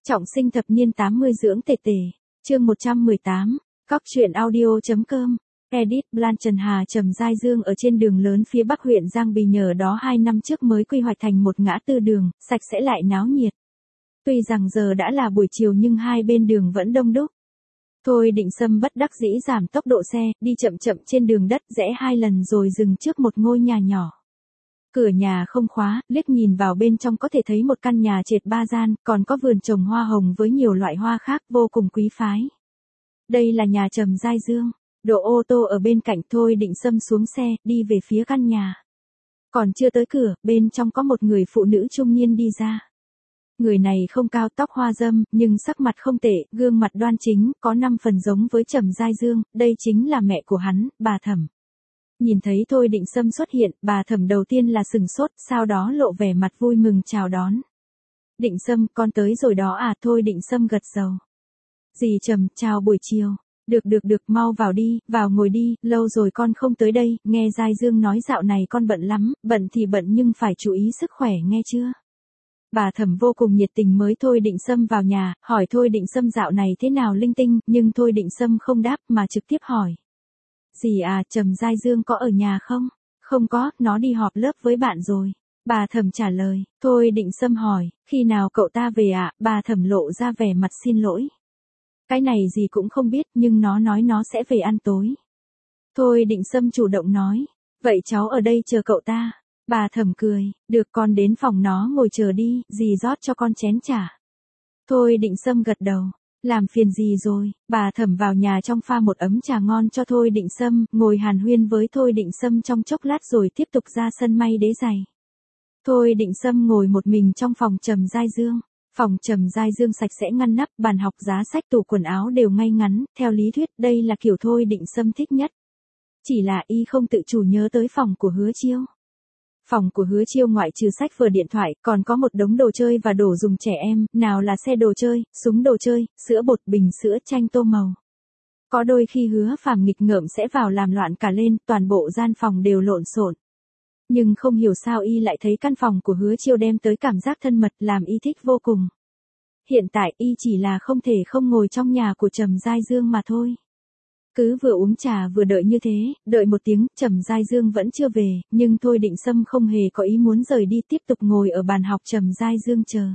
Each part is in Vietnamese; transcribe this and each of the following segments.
Trọng sinh thập niên 80 dưỡng tề tề. Chương 118. Cóc truyện audio.com. Edit Blan Trần Hà Trầm Giai Dương ở trên đường lớn phía bắc huyện Giang Bì nhờ đó 2 năm trước mới quy hoạch thành một ngã tư đường, sạch sẽ lại náo nhiệt. Tuy rằng giờ đã là buổi chiều nhưng hai bên đường vẫn đông đúc. Thôi Định Sâm bất đắc dĩ giảm tốc độ xe, đi chậm chậm trên đường đất rẽ 2 lần rồi dừng trước một ngôi nhà nhỏ. Cửa nhà không khóa, liếc nhìn vào bên trong có thể thấy một căn nhà trệt 3 gian, còn có vườn trồng hoa hồng với nhiều loại hoa khác vô cùng quý phái. Đây là nhà Trầm Giai Dương. Đỗ ô tô ở bên cạnh. Thôi Định Sâm xuống xe, đi về phía căn nhà. Còn chưa tới cửa, bên trong có một người phụ nữ trung niên đi ra. Người này không cao, tóc hoa râm, nhưng sắc mặt không tệ, gương mặt đoan chính, có 5 phần giống với Trầm Giai Dương, đây chính là mẹ của hắn, bà Thẩm. Nhìn thấy Thôi Định Sâm xuất hiện, bà Thẩm đầu tiên là sừng sốt, sau đó lộ vẻ mặt vui mừng chào đón. Định Sâm, con tới rồi đó à? Thôi Định Sâm gật đầu. Dì Trầm, chào buổi chiều. Được, mau vào đi, vào ngồi đi, lâu rồi con không tới đây, nghe Giai Dương nói dạo này con bận lắm, bận thì bận nhưng phải chú ý sức khỏe nghe chưa? Bà Thẩm vô cùng nhiệt tình mới Thôi Định Sâm vào nhà, hỏi Thôi Định Sâm dạo này thế nào linh tinh, nhưng Thôi Định Sâm không đáp mà trực tiếp hỏi. Dì à, Trầm Giai Dương có ở nhà không? Không có, nó đi họp lớp với bạn rồi. Bà Thẩm trả lời. Thôi Định Sâm hỏi, khi nào cậu ta về ạ? Bà Thẩm lộ ra vẻ mặt xin lỗi. Cái này dì cũng không biết nhưng nó nói nó sẽ về ăn tối. Thôi Định Sâm chủ động nói. Vậy cháu ở đây chờ cậu ta. Bà Thẩm cười. Được, con đến phòng nó ngồi chờ đi, dì rót cho con chén trà. Thôi Định Sâm gật đầu. Làm phiền gì rồi? Bà Thẩm vào nhà trong pha một ấm trà ngon cho Thôi Định Sâm, ngồi hàn huyên với Thôi Định Sâm trong chốc lát rồi tiếp tục ra sân may đế giày. Thôi Định Sâm ngồi một mình trong phòng Trầm Giai Dương. Phòng Trầm Giai Dương sạch sẽ ngăn nắp, bàn học, giá sách, tủ quần áo đều ngay ngắn, theo lý thuyết đây là kiểu Thôi Định Sâm thích nhất. Chỉ là y không tự chủ nhớ tới phòng của Hứa Chiêu. Phòng của Hứa Chiêu ngoại trừ sách vở điện thoại, còn có một đống đồ chơi và đồ dùng trẻ em, nào là xe đồ chơi, súng đồ chơi, sữa bột, bình sữa, tranh tô màu. Có đôi khi Hứa Phàm nghịch ngợm sẽ vào làm loạn cả lên, toàn bộ gian phòng đều lộn xộn. Nhưng không hiểu sao y lại thấy căn phòng của Hứa Chiêu đem tới cảm giác thân mật, làm y thích vô cùng. Hiện tại y chỉ là không thể không ngồi trong nhà của Trầm Giai Dương mà thôi. Cứ vừa uống trà vừa đợi như thế, đợi một tiếng, Trầm Giai Dương vẫn chưa về, nhưng Thôi Định Sâm không hề có ý muốn rời đi, tiếp tục ngồi ở bàn học Trầm Giai Dương chờ.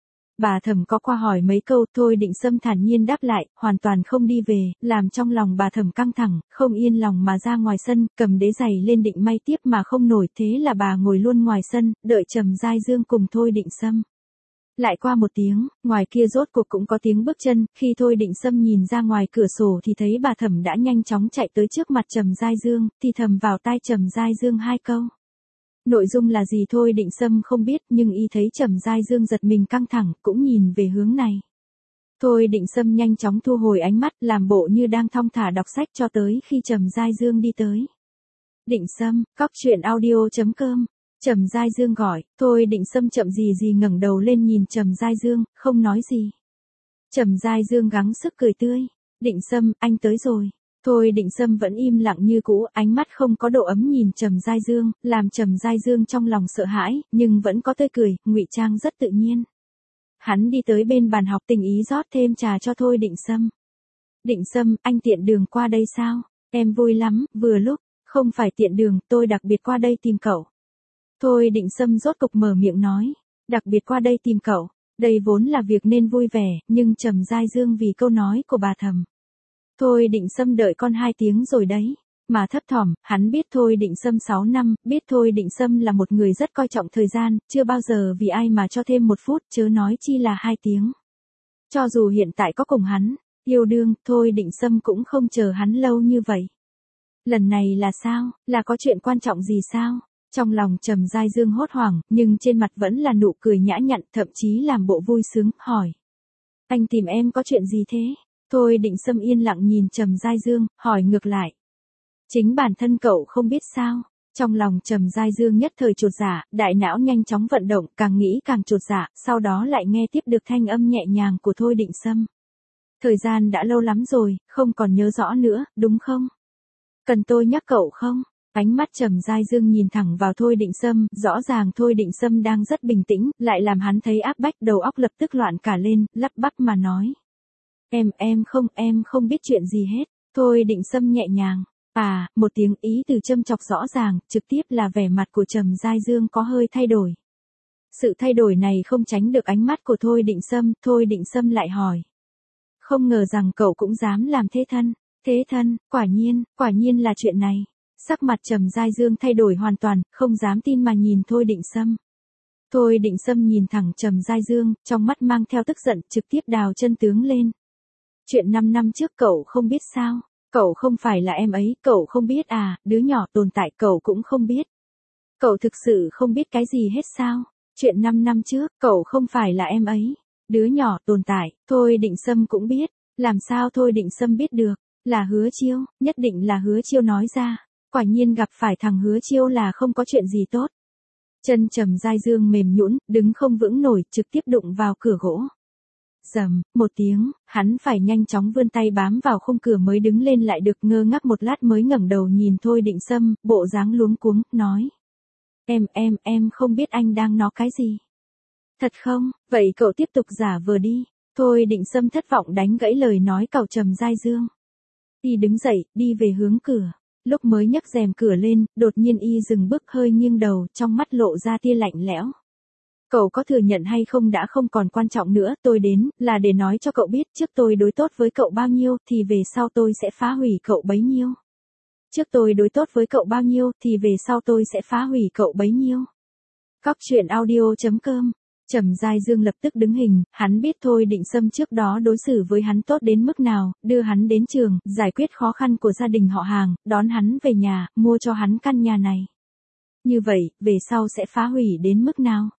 Bà Thẩm có qua hỏi mấy câu, Thôi Định Sâm thản nhiên đáp lại, hoàn toàn không đi về, làm trong lòng bà Thẩm căng thẳng, không yên lòng mà ra ngoài sân, cầm đế giày lên định may tiếp mà không nổi, thế là bà ngồi luôn ngoài sân, đợi Trầm Giai Dương cùng Thôi Định Sâm. Lại qua một tiếng, ngoài kia rốt cuộc cũng có tiếng bước chân, khi Thôi Định Sâm nhìn ra ngoài cửa sổ thì thấy bà Thẩm đã nhanh chóng chạy tới trước mặt Trầm Giai Dương, thì thầm vào tai Trầm Giai Dương 2 câu. Nội dung là gì Thôi Định Sâm không biết nhưng y thấy Trầm Giai Dương giật mình căng thẳng, cũng nhìn về hướng này. Thôi Định Sâm nhanh chóng thu hồi ánh mắt, làm bộ như đang thong thả đọc sách cho tới khi Trầm Giai Dương đi tới. Định Sâm, cóc truyện audio.com. Trầm Giai Dương gọi. Thôi Định Sâm chậm gì ngẩng đầu lên nhìn Trầm Giai Dương, không nói gì. Trầm Giai Dương gắng sức cười tươi. Định Sâm, anh tới rồi. Thôi Định Sâm vẫn im lặng như cũ, ánh mắt không có độ ấm nhìn Trầm Giai Dương, làm Trầm Giai Dương trong lòng sợ hãi, nhưng vẫn có tươi cười, ngụy trang rất tự nhiên. Hắn đi tới bên bàn học tình ý rót thêm trà cho Thôi Định Sâm. Định Sâm, anh tiện đường qua đây sao? Em vui lắm, vừa lúc. Không phải tiện đường, tôi đặc biệt qua đây tìm cậu. Thôi Định Sâm rốt cục mở miệng nói. Đặc biệt qua đây tìm cậu. Đây vốn là việc nên vui vẻ, nhưng Trầm Giai Dương vì câu nói của bà Thẩm. Thôi Định Sâm đợi con 2 tiếng rồi đấy. Mà thấp thỏm, hắn biết Thôi Định Sâm 6 năm, biết Thôi Định Sâm là một người rất coi trọng thời gian, chưa bao giờ vì ai mà cho thêm 1 phút, chớ nói chi là 2 tiếng. Cho dù hiện tại có cùng hắn, yêu đương, Thôi Định Sâm cũng không chờ hắn lâu như vậy. Lần này là sao, là có chuyện quan trọng gì sao? Trong lòng Trầm Giai Dương hốt hoảng, nhưng trên mặt vẫn là nụ cười nhã nhặn, thậm chí làm bộ vui sướng, hỏi. Anh tìm em có chuyện gì thế? Thôi Định Sâm yên lặng nhìn Trầm Giai Dương, hỏi ngược lại. Chính bản thân cậu không biết sao? Trong lòng Trầm Giai Dương nhất thời chột dạ, đại não nhanh chóng vận động, càng nghĩ càng chột dạ, sau đó lại nghe tiếp được thanh âm nhẹ nhàng của Thôi Định Sâm. Thời gian đã lâu lắm rồi, không còn nhớ rõ nữa, đúng không? Cần tôi nhắc cậu không? Ánh mắt Trầm Giai Dương nhìn thẳng vào Thôi Định Sâm, rõ ràng Thôi Định Sâm đang rất bình tĩnh, lại làm hắn thấy áp bách, đầu óc lập tức loạn cả lên, lắp bắp mà nói. Em không biết chuyện gì hết. Thôi Định Sâm nhẹ nhàng. Một tiếng ý từ châm chọc rõ ràng, trực tiếp là vẻ mặt của Trầm Giai Dương có hơi thay đổi. Sự thay đổi này không tránh được ánh mắt của Thôi Định Sâm lại hỏi. Không ngờ rằng cậu cũng dám làm thế thân. Thế thân, quả nhiên là chuyện này. Sắc mặt Trầm Giai Dương thay đổi hoàn toàn, không dám tin mà nhìn Thôi Định Sâm. Thôi Định Sâm nhìn thẳng Trầm Giai Dương, trong mắt mang theo tức giận, trực tiếp đào chân tướng lên. Chuyện 5 năm trước cậu không biết sao? Cậu không phải là em ấy, cậu không biết à, đứa nhỏ tồn tại cậu cũng không biết. Cậu thực sự không biết cái gì hết sao? Chuyện 5 năm trước, cậu không phải là em ấy. Đứa nhỏ tồn tại, Thôi Định Sâm cũng biết. Làm sao Thôi Định Sâm biết được? Là Hứa Chiêu, nhất định là Hứa Chiêu nói ra. Quả nhiên gặp phải thằng Hứa Chiêu là không có chuyện gì tốt. Chân Trầm Giai Dương mềm nhũn, đứng không vững nổi, trực tiếp đụng vào cửa gỗ. Rầm, một tiếng, hắn phải nhanh chóng vươn tay bám vào khung cửa mới đứng lên lại được, ngơ ngác một lát mới ngẩng đầu nhìn Thôi Định Sâm, bộ dáng luống cuống, nói. Em không biết anh đang nói cái gì. Thật không, vậy cậu tiếp tục giả vờ đi. Thôi Định Sâm thất vọng đánh gãy lời nói cậu Trầm Giai Dương. Y đứng dậy, đi về hướng cửa. Lúc mới nhấc rèm cửa lên, đột nhiên y dừng bước hơi nghiêng đầu, trong mắt lộ ra tia lạnh lẽo. Cậu có thừa nhận hay không đã không còn quan trọng nữa, tôi đến, là để nói cho cậu biết trước tôi đối tốt với cậu bao nhiêu, thì về sau tôi sẽ phá hủy cậu bấy nhiêu. Trước tôi đối tốt với cậu bao nhiêu, thì về sau tôi sẽ phá hủy cậu bấy nhiêu. Cóc truyện audio.com. Trầm Giai Dương lập tức đứng hình, hắn biết Thôi Định Sâm trước đó đối xử với hắn tốt đến mức nào, đưa hắn đến trường, giải quyết khó khăn của gia đình họ hàng, đón hắn về nhà, mua cho hắn căn nhà này. Như vậy, về sau sẽ phá hủy đến mức nào?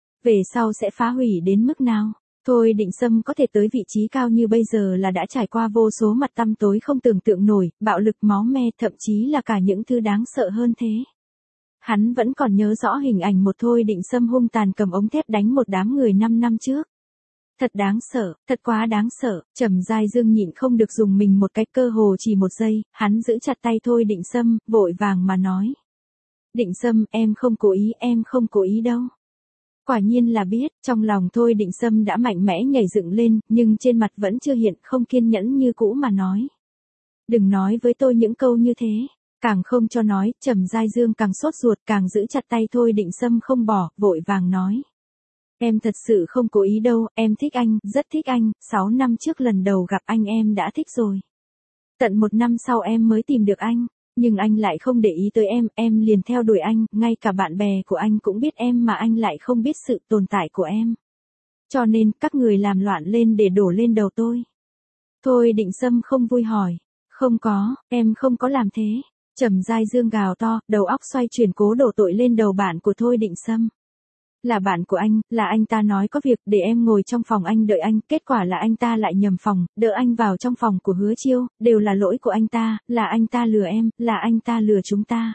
Thôi Định Sâm có thể tới vị trí cao như bây giờ là đã trải qua vô số mặt tăm tối không tưởng tượng nổi, bạo lực máu me, thậm chí là cả những thứ đáng sợ hơn thế. Hắn vẫn còn nhớ rõ hình ảnh một Thôi Định Sâm hung tàn cầm ống thép đánh một đám người 5 năm trước. Thật đáng sợ, thật quá đáng sợ, Trầm Giai Dương nhịn không được dùng mình một cái, cơ hồ chỉ một giây, hắn giữ chặt tay Thôi Định Sâm, vội vàng mà nói. Định Sâm, em không cố ý đâu. Quả nhiên là biết, trong lòng Thôi Định Sâm đã mạnh mẽ nhảy dựng lên, nhưng trên mặt vẫn chưa hiện không kiên nhẫn như cũ mà nói. Đừng nói với tôi những câu như thế. Càng không cho nói, Trầm Giai Dương càng sốt ruột, càng giữ chặt tay Thôi Định Sâm không bỏ, vội vàng nói. Em thật sự không cố ý đâu, em thích anh, rất thích anh, 6 năm trước lần đầu gặp anh em đã thích rồi. Tận 1 năm sau em mới tìm được anh, nhưng anh lại không để ý tới em liền theo đuổi anh, ngay cả bạn bè của anh cũng biết em mà anh lại không biết sự tồn tại của em. Cho nên, các người làm loạn lên để đổ lên đầu tôi. Thôi Định Sâm không vui hỏi. Không có, em không có làm thế. Trầm Giai Dương gào to, đầu óc xoay chuyển cố đổ tội lên đầu bạn của Thôi Định Sâm. Là bạn của anh, là anh ta nói có việc để em ngồi trong phòng anh đợi anh, kết quả là anh ta lại nhầm phòng, đỡ anh vào trong phòng của Hứa Chiêu, đều là lỗi của anh ta, là anh ta lừa em, là anh ta lừa chúng ta.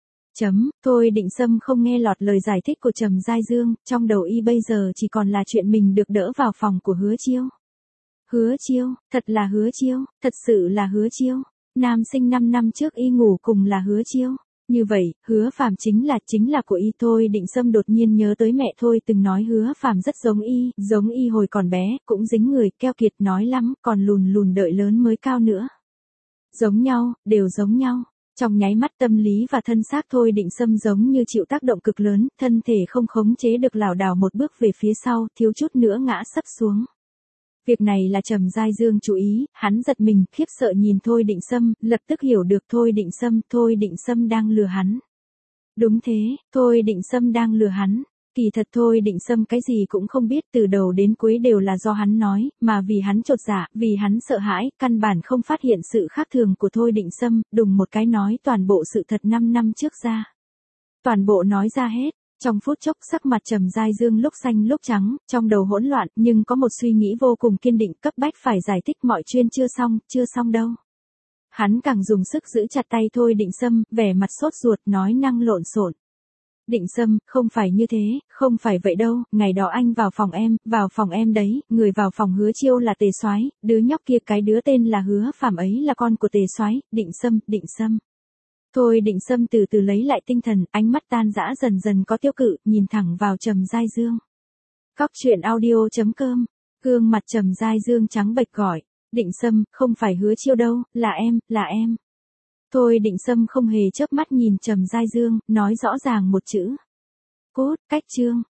Thôi Định Sâm không nghe lọt lời giải thích của Trầm Giai Dương, trong đầu y bây giờ chỉ còn là chuyện mình được đỡ vào phòng của Hứa Chiêu. Hứa Chiêu, thật là Hứa Chiêu, thật sự là Hứa Chiêu. Nam sinh 5 năm trước y ngủ cùng là Hứa Chiêu. Như vậy, Hứa Phàm chính là của y. Thôi Định Sâm đột nhiên nhớ tới mẹ Thôi từng nói Hứa Phàm rất giống y hồi còn bé, cũng dính người, keo kiệt nói lắm, còn lùn đợi lớn mới cao nữa. Giống nhau, đều giống nhau. Trong nháy mắt tâm lý và thân xác Thôi Định Sâm giống như chịu tác động cực lớn, thân thể không khống chế được lảo đảo một bước về phía sau, thiếu chút nữa ngã sấp xuống. Việc này là Trầm Giai Dương chú ý, hắn giật mình, khiếp sợ nhìn Thôi Định Sâm, lập tức hiểu được Thôi Định Sâm đang lừa hắn. Đúng thế, Thôi Định Sâm đang lừa hắn. Kỳ thật Thôi Định Sâm cái gì cũng không biết, từ đầu đến cuối đều là do hắn nói, mà vì hắn chột dạ, vì hắn sợ hãi, căn bản không phát hiện sự khác thường của Thôi Định Sâm, đùng một cái nói toàn bộ sự thật 5 năm trước ra. Toàn bộ nói ra hết. Trong phút chốc sắc mặt Trầm Giai Dương lúc xanh lúc trắng, trong đầu hỗn loạn, nhưng có một suy nghĩ vô cùng kiên định, cấp bách phải giải thích mọi chuyện chưa xong đâu. Hắn càng dùng sức giữ chặt tay Thôi Định Sâm, vẻ mặt sốt ruột nói năng lộn xộn. Định Sâm, không phải như thế, không phải vậy đâu, ngày đó anh vào phòng em đấy, người vào phòng Hứa Chiêu là Tề Soái, đứa nhóc kia cái đứa tên là Hứa Phàm ấy là con của Tề Soái, Định Sâm. Thôi Định Sâm từ từ lấy lại tinh thần, ánh mắt tan rã dần dần có tiêu cự, nhìn thẳng vào Trầm Giai Dương. Cóc truyện audio.com. Gương mặt Trầm Giai Dương trắng bệch gọi. Định Sâm, không phải Hứa Chiêu đâu, là em. Thôi Định Sâm không hề chớp mắt nhìn Trầm Giai Dương, nói rõ ràng một chữ. Cút, cách chương.